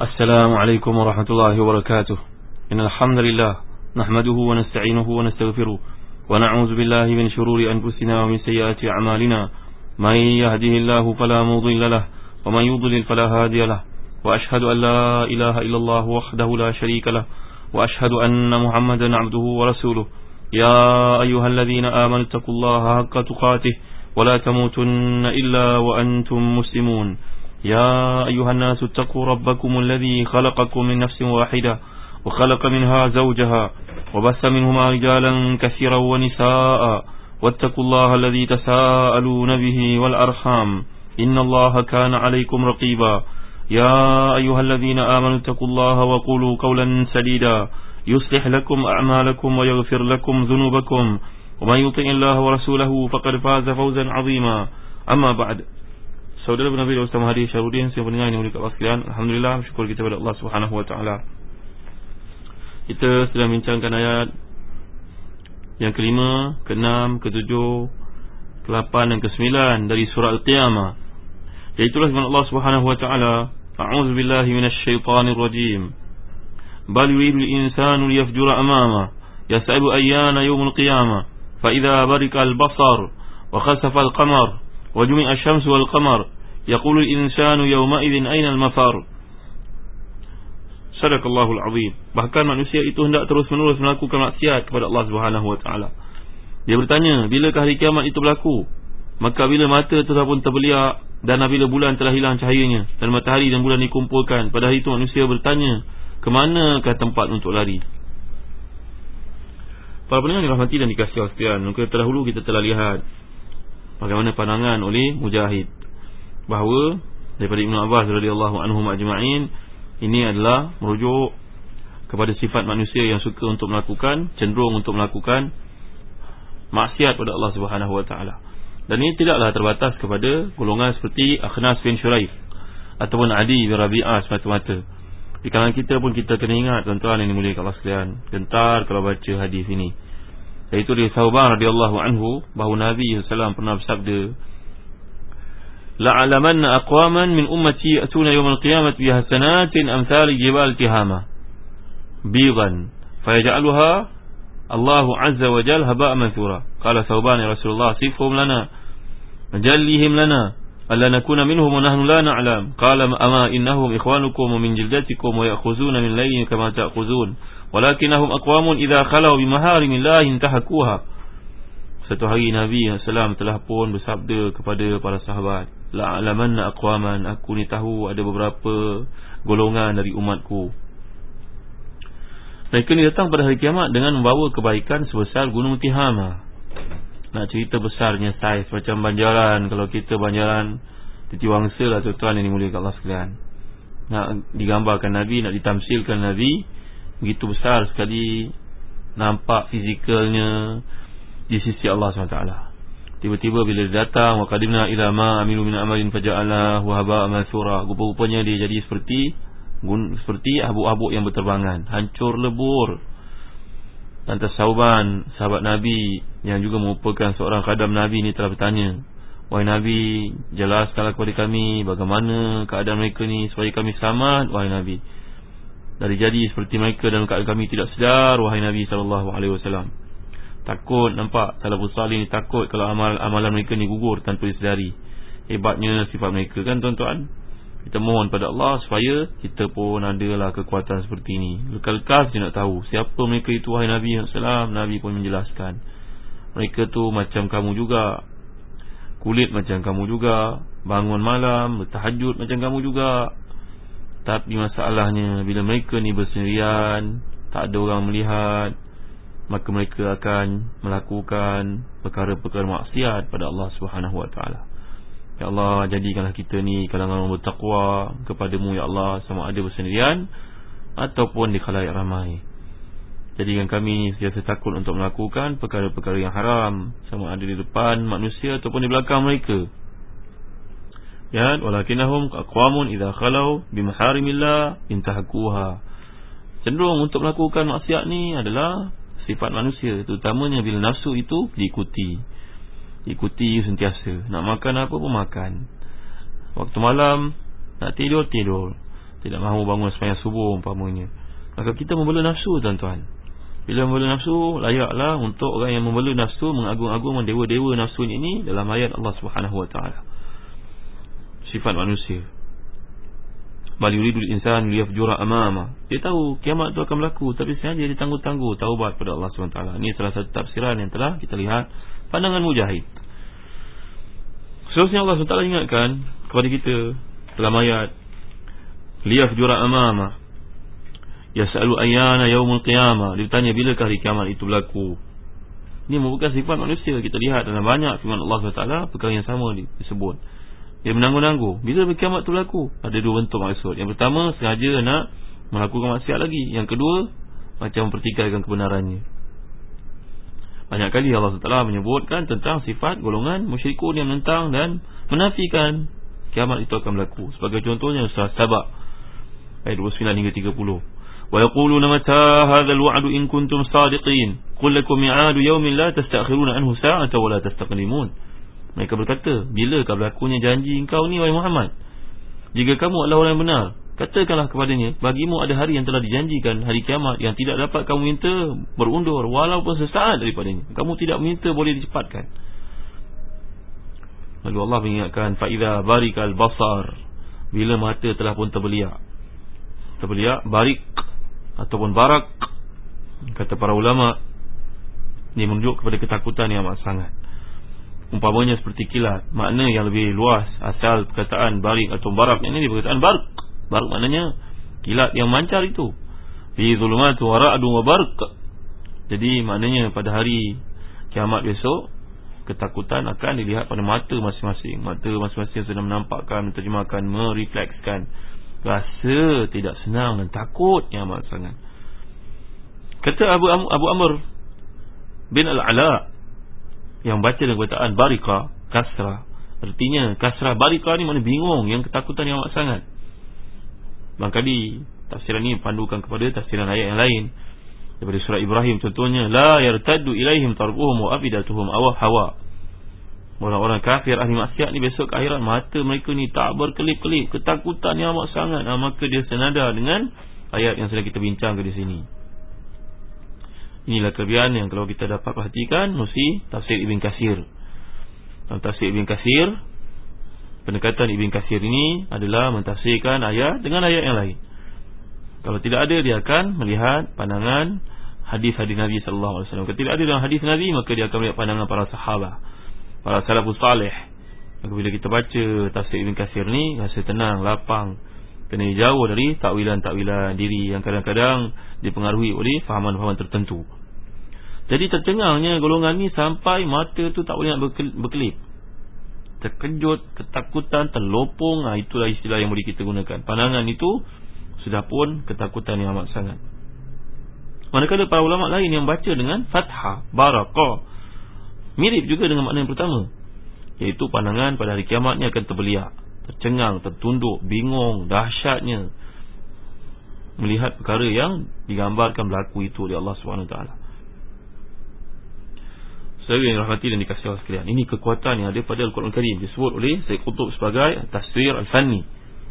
السلام عليكم ورحمة الله وبركاته. إن الحمد لله نحمده ونستعينه ونستغفره ونعوذ بالله من شرور أنفسنا ومن سيئات أعمالنا. من يهده الله فلا مضل له ومن يضلل فلا هادي له. وأشهد أن لا إله إلا الله وحده لا شريك له وأشهد أن محمدا عبده ورسوله. يا أيها الذين آمنوا اتقوا الله حق تقاته ولا تموتن إلا وأنتم مسلمون. يا أيها الناس اتقوا ربكم الذي خلقكم من نفس واحدة وخلق منها زوجها وبث منهما رجالا كثيرا ونساء واتقوا الله الذي تساءلون به والأرحام إن الله كان عليكم رقيبا. يا أيها الذين آمنوا اتقوا الله وقولوا قولا سديدا يصلح لكم أعمالكم ويغفر لكم ذنوبكم ومن يطع الله ورسوله فقد فاز فوزا عظيما. أما بعد. Saudara Nabi dan Ustaz Mahdi Syarudin, siapa pendengar yang mulia sekalian, alhamdulillah, syukur kita kepada Allah Subhanahu wa taala. Kita sedang bincangkan ayat yang kelima, keenam, ketujuh, ke-8 dan ke-9 dari surah Al-Qiyamah. Iaitulah firman Allah Subhanahu wa taala, a'udzu billahi minasyaitonir rajim. Bal yuridul insanu liyafjura amama yas'alu ayyana yaumul qiyamah fa idza barika al-basar wa khasafa al-qamar wa jumi'a asy-syamsu wal qamar yaqulu al-insanu yawma idzin ayna al-mafar. Sadaqallahul azim. Bahkan manusia itu hendak terus-menerus melakukan maksiat kepada Allah Subhanahu wa taala. Dia bertanya, bilakah hari kiamat itu berlaku? Maka bila mata telah pun terbeliak dan bila bulan telah hilang cahayanya dan matahari dan bulan dikumpulkan, pada hari itu manusia bertanya, ke manakah tempat untuk lari? Para pendengar dirahmati dan dikasihi Allah sekalian, maka terdahulu kita telah lihat bagaimana pandangan oleh Mujahid bahawa daripada Ibn Abbas radhiyallahu anhum ajma'in, ini adalah merujuk kepada sifat manusia yang suka untuk melakukan, cenderung untuk melakukan maksiat pada Allah Subhanahu wa taala. Dan ini tidaklah terbatas kepada golongan seperti Akhnas bin Syuraih ataupun Adi bin Rabi'ah semata-mata. Di kalangan kita pun kita kena ingat, tuan-tuan yang dimuliakan Allah sekalian, gentar kalau baca hadis ini. Iaitu dari Thauban radhiyallahu anhu bahawa Nabi sallallahu pernah bersabda, la'alamanna aqwaman min ummati atuna yawmal qiyamati bi hasanatin amsal jibal tihama bidan fayaj'aluha Allahu azza wa jalla haba'an mansura. Qala Thauban, ya Rasulullah, sifhum lana majallihim lana alla nakuna minhum wa nahnu la na'lam. Qala ama innahum ikhwanukum min jildatikum wa ya'khuzuna min layyin kama ta'khuzun walakinnahum aqwamun idza khalau bi maharimillahi intahakuha. Satu hari Nabi sallallahu telah pun bersabda kepada para sahabat, la'alamanna aqwaman, aku ni tahu ada beberapa golongan dari umatku, mereka ni datang pada hari kiamat dengan membawa kebaikan sebesar gunung Tihama. Nak cerita besarnya saiz macam banjaran, kalau kita banjaran Titiwangsa lah tuan-tuan yang dimuliakan Allah sekalian. Nak digambarkan Nabi, nak ditamsilkan Nabi, begitu besar sekali nampak fizikalnya di sisi Allah SWT. Tiba-tiba bila dia datang, wa qadimna ila ma amilu min amalin faja'alahu haba'an mansura, rupa-rupanya dia jadi seperti habuk-habuk yang berterbangan, hancur lebur. Lantas Thauban, sahabat Nabi yang juga merupakan seorang khadam Nabi ni, telah bertanya, wahai Nabi, jelaskanlah kepada kami bagaimana keadaan mereka ni supaya kami selamat, wahai Nabi, dari jadi seperti mereka dalam keadaan kami tidak sedar, wahai Nabi SAW. Takut, nampak salafus salih ni takut kalau amalan mereka ni gugur tanpa disedari. Hebatnya sifat mereka kan tuan-tuan. Kita mohon pada Allah supaya kita pun adalah kekuatan seperti ini. Lekal-lekal kita nak tahu siapa mereka itu, wahai Nabi SAW. Nabi pun menjelaskan, mereka tu macam kamu juga, kulit macam kamu juga, bangun malam, bertahajud macam kamu juga. Tapi masalahnya bila mereka ni bersendirian, tak ada orang melihat, maka mereka akan melakukan perkara-perkara maksiat pada Allah Subhanahu wa taala. Ya Allah, jadikanlah kita ni kalangan orang bertakwa kepadamu ya Allah, sama ada bersendirian ataupun di khalayak ramai. Jadikan kami sentiasa takut untuk melakukan perkara-perkara yang haram, sama ada di depan manusia ataupun di belakang mereka. Ya, walakinnahum aqwamun idza khalau bimaharimillah intahakuha. Cenderung untuk melakukan maksiat ni adalah sifat manusia, terutamanya bila nafsu itu diikuti sentiasa. Nak makan apa pun makan, waktu malam nak tidur, tidak mahu bangun sembahyang subuh umpamanya, maka kita membela nafsu, tuan-tuan. Bila membela nafsu, layaklah untuk orang yang membela nafsu mengagung-agungkan dewa-dewa nafsu ini dalam ayat Allah Subhanahu wa taala. Sifat manusia. Bal yuridul insan liyafjura amama. Dia tahu kiamat itu akan berlaku, tapi sengaja dia tangguh-tangguh taubat pada Allah Subhanahu wa taala. Ini salah satu tafsiran yang telah kita lihat, pandangan Mujahid. Seterusnya Allah SWT ingatkan kepada kita dalam ayat liyafjura amama, yas'alu ayyana yaumul qiyamah. Dia bertanya bilakah hari kiamat itu berlaku. Ini merupakan sifat manusia. Kita lihat dalam banyak firman Allah SWT perkara yang sama disebut. Dia menangguh-nangguh bila kiamat itu berlaku. Ada dua bentuk maksud. Yang pertama, sengaja nak melakukan maksiat lagi. Yang kedua, macam mempertikaikan kebenarannya. Banyak kali Allah SWT menyebutkan tentang sifat golongan musyrikun yang menentang dan menafikan kiamat itu akan berlaku. Sebagai contohnya surah Sabah ayat 29 hingga 30. Wa yaquluna mata hadzal wa'du in kuntum shadiqin qul lakum mi'adu yawmin la tastakhiruna anhu sa'atan wa la tastaqdimun. Mereka berkata, bilakah berlakunya janji engkau ni wahai Muhammad? Jika kamu adalah orang yang benar, katakanlah kepadanya, bagimu ada hari yang telah dijanjikan, hari kiamat, yang tidak dapat kamu minta berundur walaupun sesaat daripadanya. Kamu tidak minta, boleh dicepatkan. Lalu Allah mengingatkan, fa idza barikal basar, bila mata telah pun terbeliak. Terbeliak, barik ataupun barak, kata para ulama, ini menunjuk kepada ketakutan yang amat sangat. Umpamanya seperti kilat. Makna yang lebih luas asal perkataan barik atau barak ini perkataan barak. Barak maknanya kilat yang mancar itu. Fi zulumatu wa ra'du wa barq. Jadi maknanya pada hari kiamat besok, ketakutan akan dilihat pada mata masing-masing. Mata masing-masing sedang menampakkan, menerjemahkan, mereflekskan rasa tidak senang dan takut yang amat sangat. Kata Abu Amr bin Al-Ala yang baca dengan perkataan barika, kasrah. Artinya kasrah barika ni maknanya bingung, yang ketakutan yang amat sangat. Barangkali tafsiran ini pandukan kepada tafsiran ayat yang lain daripada surah Ibrahim. Contohnya, la yartaddu ilaihim tarbuhum wa afidatuhum hawa. Orang-orang kafir ahli maksiat ni besok ke akhirat, mata mereka ni tak berkelip-kelip, ketakutan yang amat sangat. Maka dia senada dengan ayat yang sedang kita bincang di sini. Inilah kelebihan yang kalau kita dapat perhatikan mesti tafsir Ibn Katsir. Dalam tafsir Ibn Katsir, pendekatan Ibn Katsir ini adalah mentafsirkan ayat dengan ayat yang lain. Kalau tidak ada, dia akan melihat pandangan hadis-hadis Nabi sallallahu alaihi wasallam. Kalau tidak ada dalam hadis Nabi, maka dia akan melihat pandangan para sahabat, para salafus salih. Maka bila kita baca tafsir Ibn Katsir ni, rasa tenang, lapang, kena jauh dari takwilan-takwilan diri yang kadang-kadang dipengaruhi oleh fahaman-fahaman tertentu. Jadi tercengangnya golongan ni sampai mata tu tak boleh nak berkelip, terkejut, ketakutan, terlopong. Itulah istilah yang boleh kita gunakan. Pandangan itu sudah pun ketakutan yang amat sangat. Manakala para ulama lain yang baca dengan fathah, barakah, mirip juga dengan makna yang pertama, iaitu pandangan pada hari kiamat ni akan terbeliak, tercengang, tertunduk, bingung, dahsyatnya melihat perkara yang digambarkan berlaku itu oleh Allah SWT. Saudara yang rahmati dan dikasihi Allah sekalian, ini kekuatan yang ada pada Al-Quran Karim, disebut oleh Syekh Qutb sebagai tafsir al-fanni.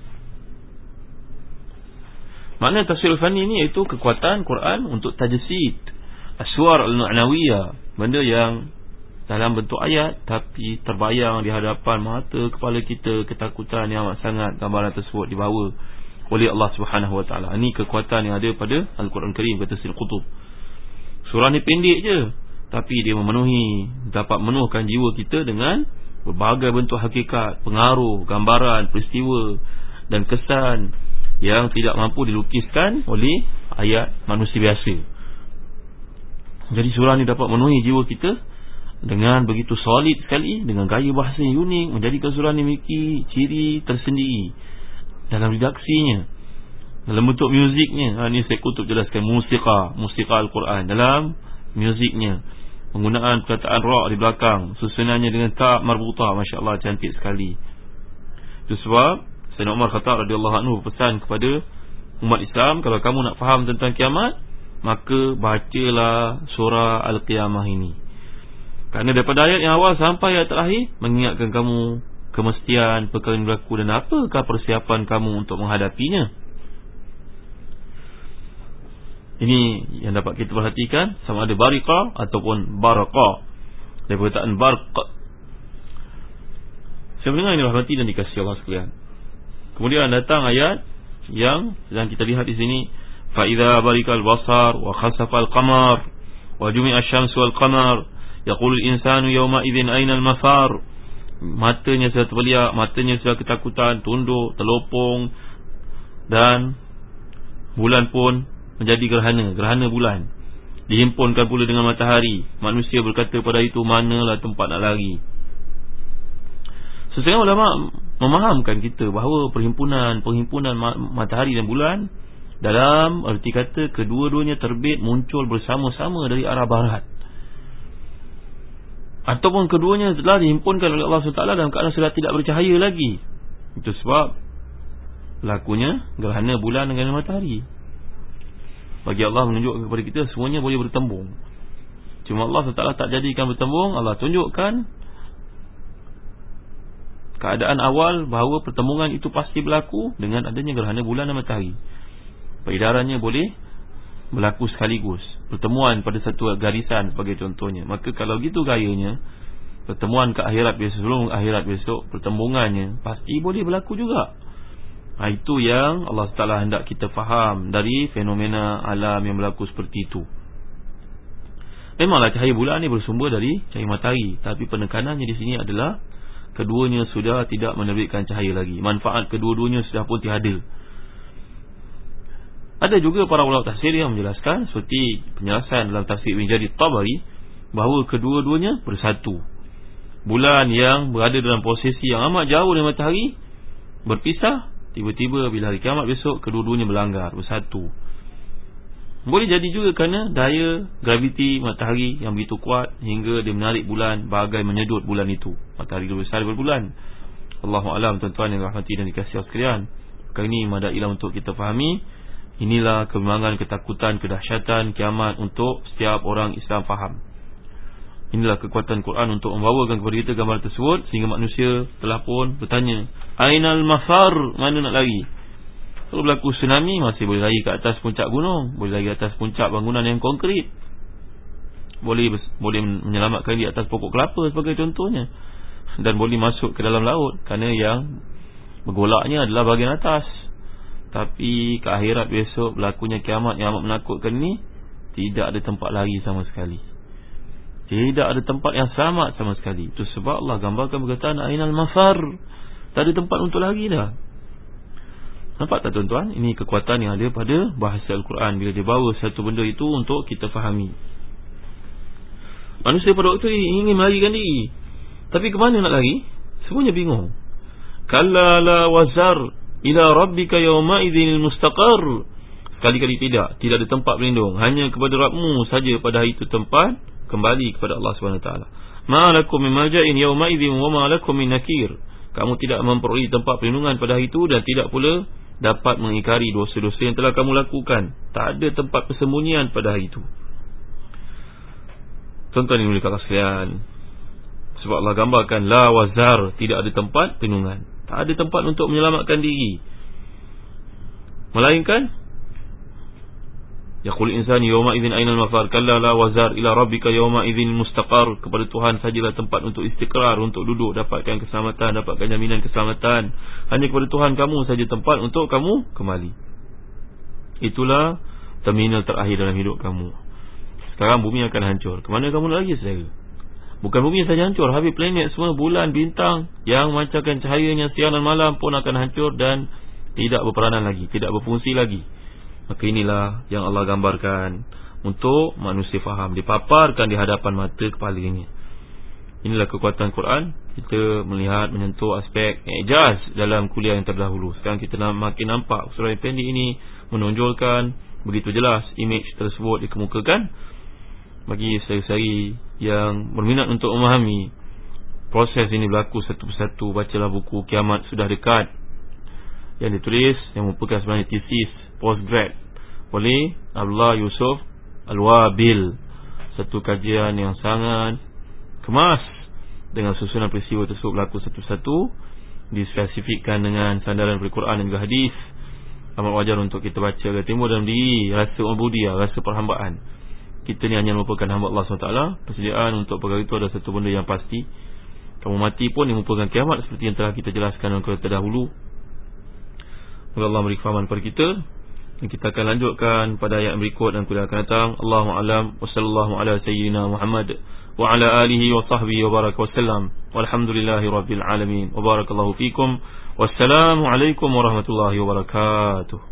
Makna tafsir al-fanni ini iaitu kekuatan Quran untuk tajsid aswar al-ma'nawiyah, benda yang dalam bentuk ayat tapi terbayang di hadapan mata kepala kita, ketakutan yang amat sangat gambaran tersebut dibawa oleh Allah Subhanahu wa taala. Ini kekuatan yang ada pada Al-Quran Karim, kata Syekh Qutb. Surah ni pendek je, tapi dia dapat memenuhkan jiwa kita dengan berbagai bentuk hakikat, pengaruh, gambaran, peristiwa dan kesan yang tidak mampu dilukiskan oleh ayat manusia biasa. Jadi surah ni dapat memenuhi jiwa kita dengan begitu solid sekali, dengan gaya bahasa yang unik, menjadikan surah ni memiliki ciri tersendiri dalam redaksinya, dalam bentuk muziknya. Ini saya kutub jelaskan, musika Al-Quran dalam muziknya, penggunaan perkataan ra' di belakang, susunannya dengan ta' marbutah, Masya Allah, cantik sekali. Itu sebab Sayyidina Umar Khattab radhiyallahu anhu berpesan kepada umat Islam, kalau kamu nak faham tentang kiamat, maka bacalah surah Al-Qiyamah ini. Kerana daripada ayat yang awal sampai ayat terakhir mengingatkan kamu kemestian perkara yang berlaku dan apakah persiapan kamu untuk menghadapinya. Ini yang dapat kita perhatikan, sama ada bariqa ataupun baraqa, dari perkataan barq. Saya mendengar ini rahmati dan dikasihi Allah sekalian. Kemudian datang ayat yang sedang kita lihat di sini, fa idza barikal basar wa khasafal qamar wa jumi'a asy-syamsu wal qamar yaqulu al-insanu yawma idzin aina al-mafar. Matanya sudah terbeliak, matanya sudah ketakutan, tunduk, terlopong, dan bulan pun menjadi gerhana bulan, dihimpunkan pula dengan matahari. Manusia berkata pada itu, manalah tempat nak lari. Setengah ulama memahamkan kita bahawa perhimpunan matahari dan bulan dalam erti kata kedua-duanya terbit muncul bersama-sama dari arah barat, ataupun keduanya telah dihimpunkan oleh Allah SWT dalam keadaan sudah tidak bercahaya lagi. Itu sebab lakunya gerhana bulan dengan matahari. Bagi Allah menunjukkan kepada kita semuanya boleh bertembung. Cuma Allah SWT tak jadikan bertembung. Allah tunjukkan keadaan awal bahawa pertembungan itu pasti berlaku dengan adanya gerhana bulan dan matahari. Peredarannya boleh berlaku sekaligus, pertemuan pada satu garisan sebagai contohnya. Maka kalau gitu gayanya, pertemuan ke akhirat besok, sebelum akhirat besok, pertembungannya pasti boleh berlaku juga. Itu yang Allah Ta'ala hendak kita faham dari fenomena alam yang berlaku seperti itu. Memanglah cahaya bulan ni bersumber dari cahaya matahari, tapi penekanannya di sini adalah keduanya sudah tidak menerbitkan cahaya lagi. Manfaat kedua-duanya sudah pun tiada. Ada juga para ulama tafsir yang menjelaskan, seperti penjelasan dalam tafsir Ibn Jarir Tabari, bahawa kedua-duanya bersatu. Bulan yang berada dalam posisi yang amat jauh dari matahari berpisah, tiba-tiba bila hari kiamat besok kedua-duanya berlanggar, bersatu. Boleh jadi juga kerana daya graviti matahari yang begitu kuat hingga dia menarik bulan bagai menyedut bulan itu. Matahari lebih besar daripada bulan. Allahu a'lam, tuan-tuan yang rahmati dan dikasihi sekalian. Perkara ini madailah untuk kita fahami. Inilah kemenangan, ketakutan, kedahsyatan kiamat untuk setiap orang Islam faham. Inilah kekuatan Quran untuk membawakan kepada kita gambar tersebut, sehingga manusia telah pun bertanya, ainal mafar, mana nak lari? Kalau berlaku tsunami, masih boleh lari ke atas puncak gunung, boleh lari ke atas puncak bangunan yang konkret, boleh menyelamatkan di atas pokok kelapa sebagai contohnya, dan boleh masuk ke dalam laut, kerana yang bergolaknya adalah bahagian atas. Tapi ke akhirat besok berlakunya kiamat yang amat menakutkan ni, tidak ada tempat lari sama sekali. Tidak ada tempat yang selamat sama sekali. Itu sebab Allah gambarkan perkataan ainal mafar, tak ada tempat untuk lari dah. Nampak tak tuan-tuan? Ini kekuatan yang ada pada bahasa Al-Quran bila dia bawa satu benda itu untuk kita fahami. Manusia pada waktu ini ingin melarikan diri, tapi ke mana nak lari? Semuanya bingung. Kalla la wazar ila rabbika yawma idzil mustaqar. Sekali-kali tidak ada tempat berlindung, hanya kepada Rabbmu saja pada hari itu tempat kembali kepada Allah SWT. Ma lakum min malja'in yawma idzin wa ma lakum min nakir. Kamu tidak memperoleh tempat perlindungan pada hari itu, dan tidak pula dapat mengingkari dosa-dosa yang telah kamu lakukan. Tak ada tempat persembunyian pada hari itu. Tuan-tuan yang mulia sekalian, sebab Allah gambarkan la wazar, tidak ada tempat perlindungan, tak ada tempat untuk menyelamatkan diri, melainkan yaqul insani yawma idzin ainal mafar, kalla la wazar ila rabbika yawma idzin mustaqar. Kepada Tuhan sajalah tempat untuk istiqrar, untuk duduk, dapatkan keselamatan, dapatkan jaminan keselamatan. Hanya kepada Tuhan kamu saja tempat untuk kamu kembali. Itulah terminal terakhir dalam hidup kamu. Sekarang bumi akan hancur, kemana kamu lagi saudara? Bukan bumi saja hancur, habis planet semua, bulan, bintang yang memancarkan cahayanya siang dan malam pun akan hancur dan tidak berperanan lagi, tidak berfungsi lagi. Maka inilah yang Allah gambarkan untuk manusia faham, dipaparkan di hadapan mata kepalanya. Inilah kekuatan Quran. Kita melihat, menyentuh aspek ijaz dalam kuliah yang terdahulu. Sekarang kita makin nampak surah yang pendek ini menonjolkan begitu jelas imej tersebut dikemukakan bagi sehari-hari yang berminat untuk memahami proses ini berlaku satu persatu. Bacalah buku Kiamat Sudah Dekat yang ditulis, yang merupakan sebenarnya tesis postgrad oleh Abdullah Yusuf Al-Wabil. Satu kajian yang sangat kemas dengan susunan peristiwa tersebut berlaku satu-satu, dispesifikkan dengan sandaran Al-Quran dan juga hadis, amat wajar untuk kita baca. Timbul dalam diri rasa ubudiyah, rasa perhambaan. Kita ni hanya merupakan hamba Allah SWT. Persediaan untuk perkara itu adalah satu benda yang pasti. Kamu mati pun yang merupakan kiamat, seperti yang telah kita jelaskan dalam kuliah terdahulu. Semoga Allah beri kefahaman kepada kita. Dan kita akan lanjutkan pada ayat berikut dan kuliah akan datang. Allahu a'lam wa sallallahu ala sayyidina Muhammad wa ala alihi wa sahbihi wa baraka wasallam. Walhamdulillahi rabbil alamin. Wa barakallahu fikum. Wassalamu alaikum warahmatullahi wabarakatuh.